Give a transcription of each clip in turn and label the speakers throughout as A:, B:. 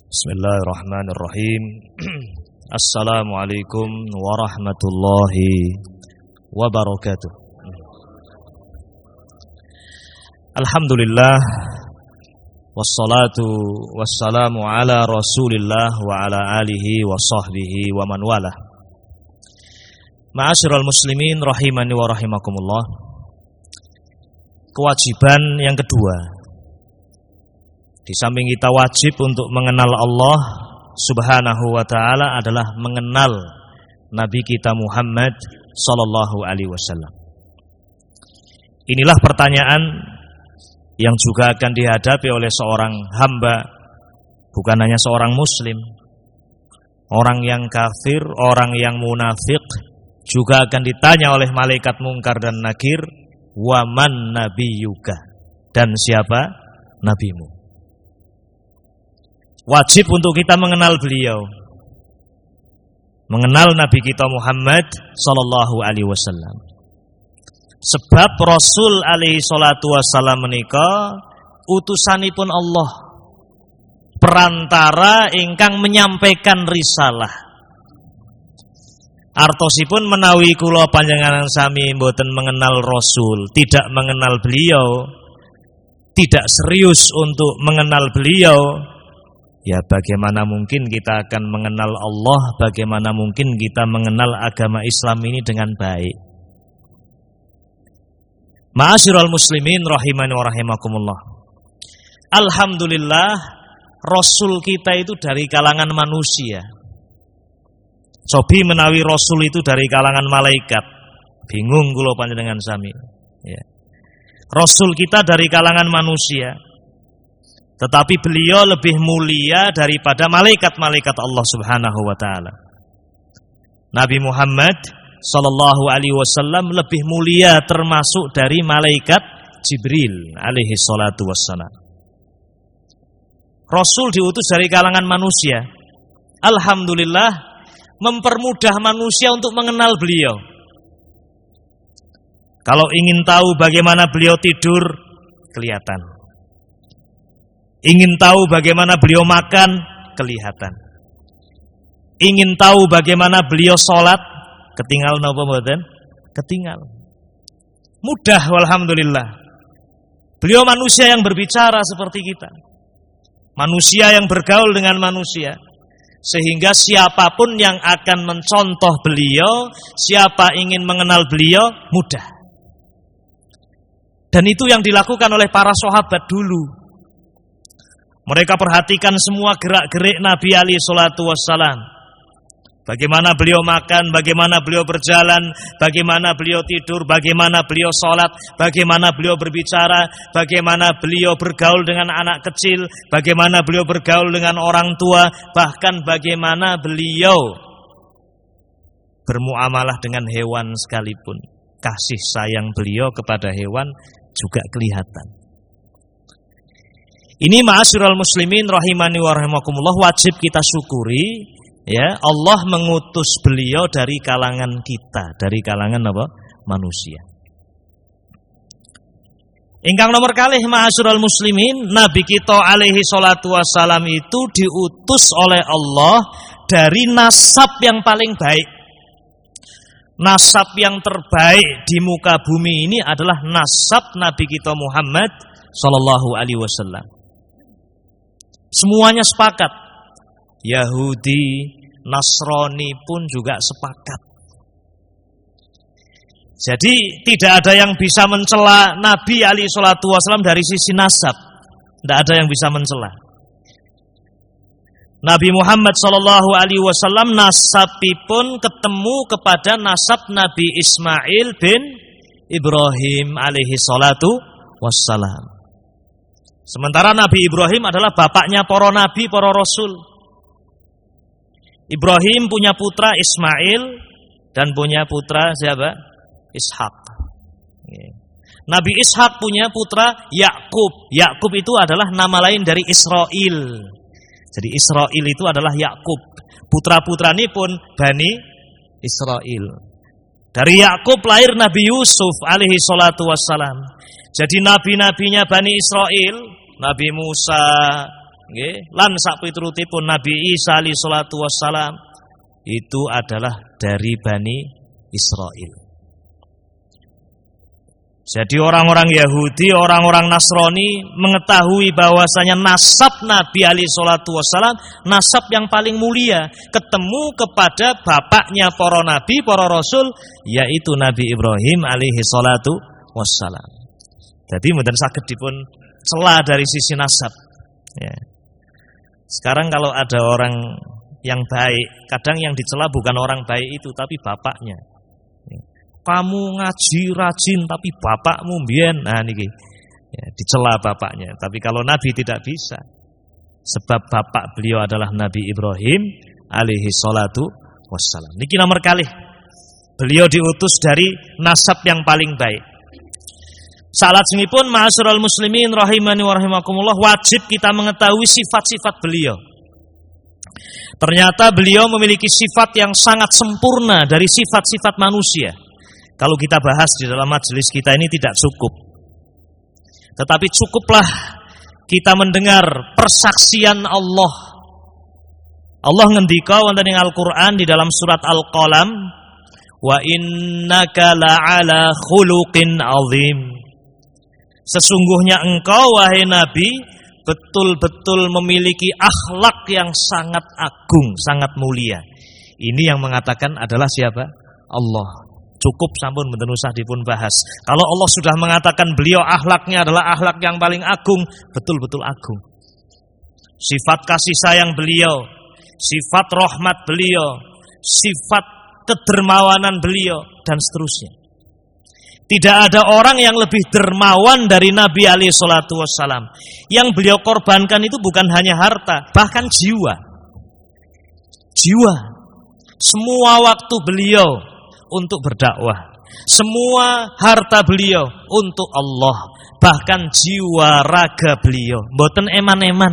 A: Bismillahirrahmanirrahim. Assalamualaikum warahmatullahi wabarakatuh. Alhamdulillah, wassalatu wassalamu ala rasulillah wa ala alihi wa sahbihi wa man walah. Ma'asyiral muslimin rahimani wa rahimakumullah. Kewajiban yang kedua, di samping kita wajib untuk mengenal Allah Subhanahu wa ta'ala, adalah mengenal Nabi kita Muhammad sallallahu alaihi wasallam. Inilah pertanyaan yang juga akan dihadapi oleh seorang hamba, bukan hanya seorang muslim, orang yang kafir, orang yang munafik juga akan ditanya oleh malaikat mungkar dan nakir, wa man nabiyuka, dan siapa nabimu. Wajib untuk kita mengenal beliau, mengenal Nabi kita Muhammad sallallahu alaihi wasallam. Sebab Rasul alaihi salatu wasallam menika utusanipun Allah, perantara ingkang menyampaikan risalah. Artosipun menawi kula panjenengan sami mboten mengenal Rasul, tidak mengenal beliau, tidak serius untuk mengenal beliau, ya bagaimana mungkin kita akan mengenal Allah, bagaimana mungkin kita mengenal agama Islam ini dengan baik. Ma'asyiral muslimin rahimani wa rahimakumullah. Alhamdulillah, Rasul kita itu dari kalangan manusia. Cobi menawi Rasul itu dari kalangan malaikat, bingung kula panjenengan sami. Ya. Rasul kita dari kalangan manusia, tetapi beliau lebih mulia daripada malaikat-malaikat Allah Subhanahu wa ta'ala. Nabi Muhammad sallallahu alaihi wasallam lebih mulia termasuk dari malaikat Jibril alaihi salatu wassalam. Rasul diutus dari kalangan manusia. Alhamdulillah, mempermudah manusia untuk mengenal beliau. Kalau ingin tahu bagaimana beliau tidur, kelihatan. Ingin tahu bagaimana beliau makan, kelihatan. Ingin tahu bagaimana beliau sholat, ketinggal napa mboten? Ketinggal. Mudah, walhamdulillah. Beliau manusia yang berbicara seperti kita, manusia yang bergaul dengan manusia, sehingga siapapun yang akan mencontoh beliau, siapa ingin mengenal beliau, mudah. Dan itu yang dilakukan oleh para sahabat dulu. Mereka perhatikan semua gerak-gerik Nabi alaihi salatu wassalam. Bagaimana beliau makan, bagaimana beliau berjalan, bagaimana beliau tidur, bagaimana beliau sholat, bagaimana beliau berbicara, bagaimana beliau bergaul dengan anak kecil, bagaimana beliau bergaul dengan orang tua, bahkan bagaimana beliau bermuamalah dengan hewan sekalipun. Kasih sayang beliau kepada hewan juga kelihatan. Ini ma'asyiral muslimin rahimani wa rahimakumullah, wajib kita syukuri, ya, Allah mengutus beliau dari kalangan kita, dari kalangan apa? Manusia. Ingkang nomor kalih ma'asyiral muslimin, Nabi kita alaihi salatu wassalam itu diutus oleh Allah dari nasab yang paling baik. Nasab yang terbaik di muka bumi ini adalah nasab Nabi kita Muhammad sallallahu alaihi wasallam. Semuanya sepakat. Yahudi, Nasrani pun juga sepakat. Jadi tidak ada yang bisa mencela Nabi alaihi salatu wasallam dari sisi nasab. Tidak ada yang bisa mencela. Nabi Muhammad sallallahu alaihi wasallam nasabipun ketemu kepada nasab Nabi Ismail bin Ibrahim alaihi salatu wassalam. Sementara Nabi Ibrahim adalah bapaknya para nabi, para rasul. Ibrahim punya putra Ismail dan punya putra siapa? Ishak. Nabi Ishak punya putra Yakub. Yakub itu adalah nama lain dari Israel. Jadi Israel itu adalah Yakub. Putra-putrani pun Bani Israel. Dari Yakub lahir Nabi Yusuf alaihi salatu wassalam. Jadi nabi-nabinya Bani Israel, Nabi Musa, nggih, lan sapiturutipun Nabi Isa alaihi salatu wassalam itu adalah dari Bani Israil. Jadi orang-orang Yahudi, orang-orang Nasrani mengetahui bahwasanya nasab Nabi alaihi salatu wassalam nasab yang paling mulia, ketemu kepada bapaknya para nabi, para rasul, yaitu Nabi Ibrahim alaihi salatu wassalam. Jadi mboten saged dipun cela dari sisi nasab. Ya. Sekarang kalau ada orang yang baik, kadang yang dicela bukan orang baik itu, tapi bapaknya. Kamu ngaji rajin tapi bapakmu mbiyen, nah niki ya, dicela bapaknya. Tapi kalau Nabi tidak bisa, sebab bapak beliau adalah Nabi Ibrahim alaihi salatu wassalam. Niki nomor kali beliau diutus dari nasab yang paling baik. Salajengipun ma'asyiral muslimin rahimani wa rahimakumullah, wajib kita mengetahui sifat-sifat beliau. Ternyata beliau memiliki sifat yang sangat sempurna dari sifat-sifat manusia. Kalau kita bahas di dalam majelis kita ini tidak cukup. Tetapi cukuplah kita mendengar persaksian Allah. Allah ngendika wonten ing Al-Qur'an di dalam surat Al-Qalam, wa innaka la'ala khuluqin azim. Sesungguhnya engkau wahai Nabi betul-betul memiliki akhlak yang sangat agung, sangat mulia. Ini yang mengatakan adalah siapa? Allah. Cukup sampun mboten usah dipun bahas. Kalau Allah sudah mengatakan beliau akhlaknya adalah akhlak yang paling agung, betul-betul agung. Sifat kasih sayang beliau, sifat rahmat beliau, sifat kedermawanan beliau, dan seterusnya. Tidak ada orang yang lebih dermawan dari Nabi alaihi salatu wassalam. Yang beliau korbankan itu bukan hanya harta, bahkan jiwa. Jiwa. Semua waktu beliau untuk berdakwah, semua harta beliau untuk Allah, bahkan jiwa raga beliau mboten eman-eman.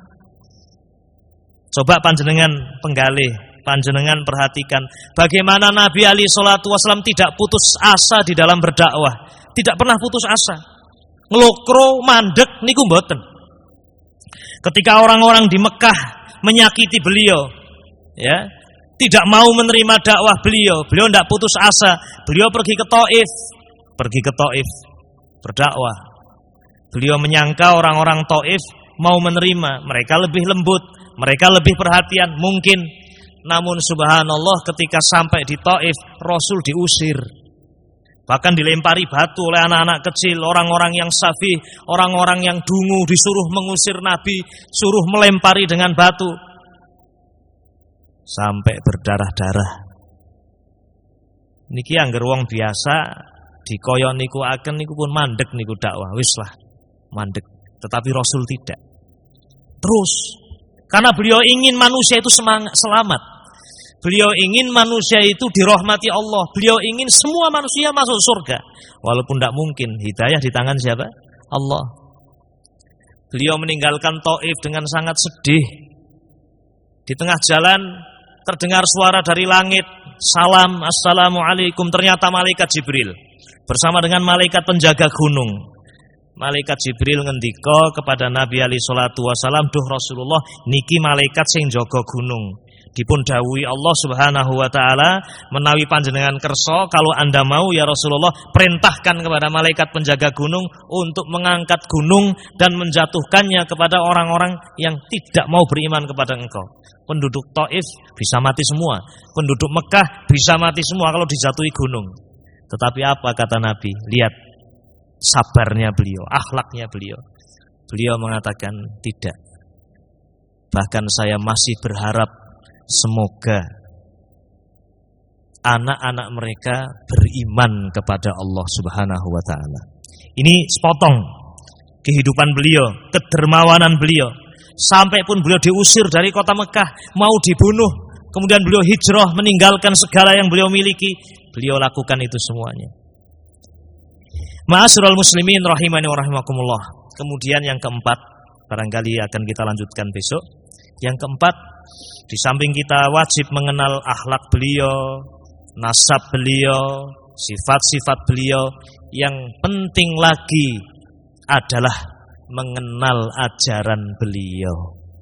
A: Coba panjenengan penggalih, panjenengan perhatikan bagaimana Nabi alaihi salatu wasallam tidak putus asa di dalam berdakwah, tidak pernah putus asa. Ngelokro mandek niku mboten. Ketika orang-orang di Mekah menyakiti beliau, ya, tidak mau menerima dakwah beliau tidak putus asa. Beliau pergi ke Taif berdakwah. Beliau menyangka orang-orang Taif mau menerima, mereka lebih lembut, mereka lebih perhatian mungkin. Namun subhanallah ketika sampai di Taif, Rasul diusir. Bahkan dilempari batu oleh anak-anak kecil, orang-orang yang safih, orang-orang yang dungu disuruh mengusir Nabi, suruh melempari dengan batu. Sampai berdarah-darah. Niki angger wong biasa dikoyo niku aken niku pun mandek niku dakwah, wis lah mandek. Tetapi Rasul tidak. Terus karena beliau ingin manusia itu selamat. Beliau ingin manusia itu dirahmati Allah. Beliau ingin semua manusia masuk surga. Walaupun tidak mungkin, hidayah di tangan siapa? Allah. Beliau meninggalkan Taif dengan sangat sedih. Di tengah jalan terdengar suara dari langit, salam, assalamualaikum. Ternyata malaikat Jibril bersama dengan malaikat penjaga gunung. Malaikat Jibril ngendika kepada Nabi alaihi salatu wasallam, "Duh Rasulullah, niki malaikat sing jaga gunung. Dipun dawuhi Allah Subhanahu wa taala, menawi panjenengan kersa, kalau Anda mau ya Rasulullah, perintahkan kepada malaikat penjaga gunung untuk mengangkat gunung dan menjatuhkannya kepada orang-orang yang tidak mau beriman kepada engkau. Penduduk Taif bisa mati semua, penduduk Mekah bisa mati semua kalau dijatuhi gunung." Tetapi apa kata Nabi? Lihat sabarnya beliau, akhlaknya beliau. Beliau mengatakan tidak. Bahkan saya masih berharap semoga anak-anak mereka beriman kepada Allah Subhanahu wa taala. Ini sepotong kehidupan beliau, kedermawanan beliau. Sampai pun beliau diusir dari kota Mekah, mau dibunuh, kemudian beliau hijrah meninggalkan segala yang beliau miliki. Beliau lakukan itu semuanya. Ma'asyiral muslimin rahimani wa rahimakumullah. Kemudian yang keempat, barangkali akan kita lanjutkan besok. Yang keempat, di samping kita wajib mengenal akhlak beliau, nasab beliau, sifat-sifat beliau, yang penting lagi adalah mengenal ajaran beliau.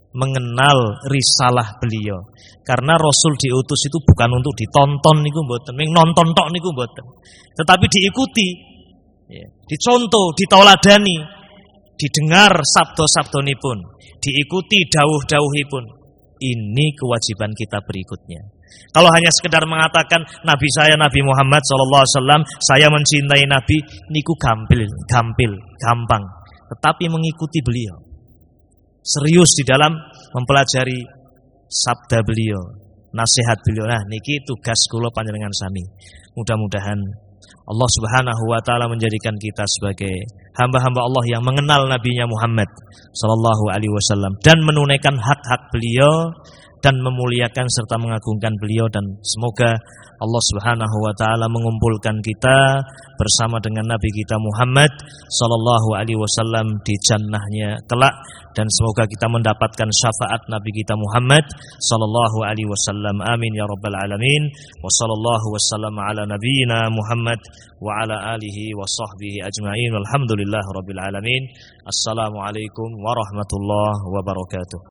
A: mengenal risalah beliau. Karena Rasul diutus itu bukan untuk ditonton niku mboten, ming nonton tok niku mboten. Tetapi diikuti, ya, dicontoh, ditauladani, didengar sabda-sabdanipun, diikuti dawuh-dawuhipun. Ini kewajiban kita berikutnya. Kalau hanya sekedar mengatakan Nabi saya Nabi Muhammad SAW, saya mencintai Nabi, niku gampang. Tetapi mengikuti beliau, serius di dalam mempelajari sabda beliau, nasihat beliau. Nah, niki tugas kula panjenengan sami. Mudah-mudahan Allah Subhanahu wa taala menjadikan kita sebagai hamba-hamba Allah yang mengenal Nabinya Muhammad sallallahu alaihi wasallam dan menunaikan hak-hak beliau dan memuliakan serta mengagungkan beliau, dan semoga Allah Subhanahu wa taala mengumpulkan kita bersama dengan Nabi kita Muhammad sallallahu alaihi wasallam di jannahnya kelak, dan semoga kita mendapatkan syafaat Nabi kita Muhammad sallallahu alaihi wasallam. Amin ya rabbal alamin. Wa sallallahu wasallam ala nabiyyina Muhammad wa ala alihi wa sahbihi ajmain. Walhamdulillahirabbil alamin. Assalamualaikum warahmatullahi wabarakatuh.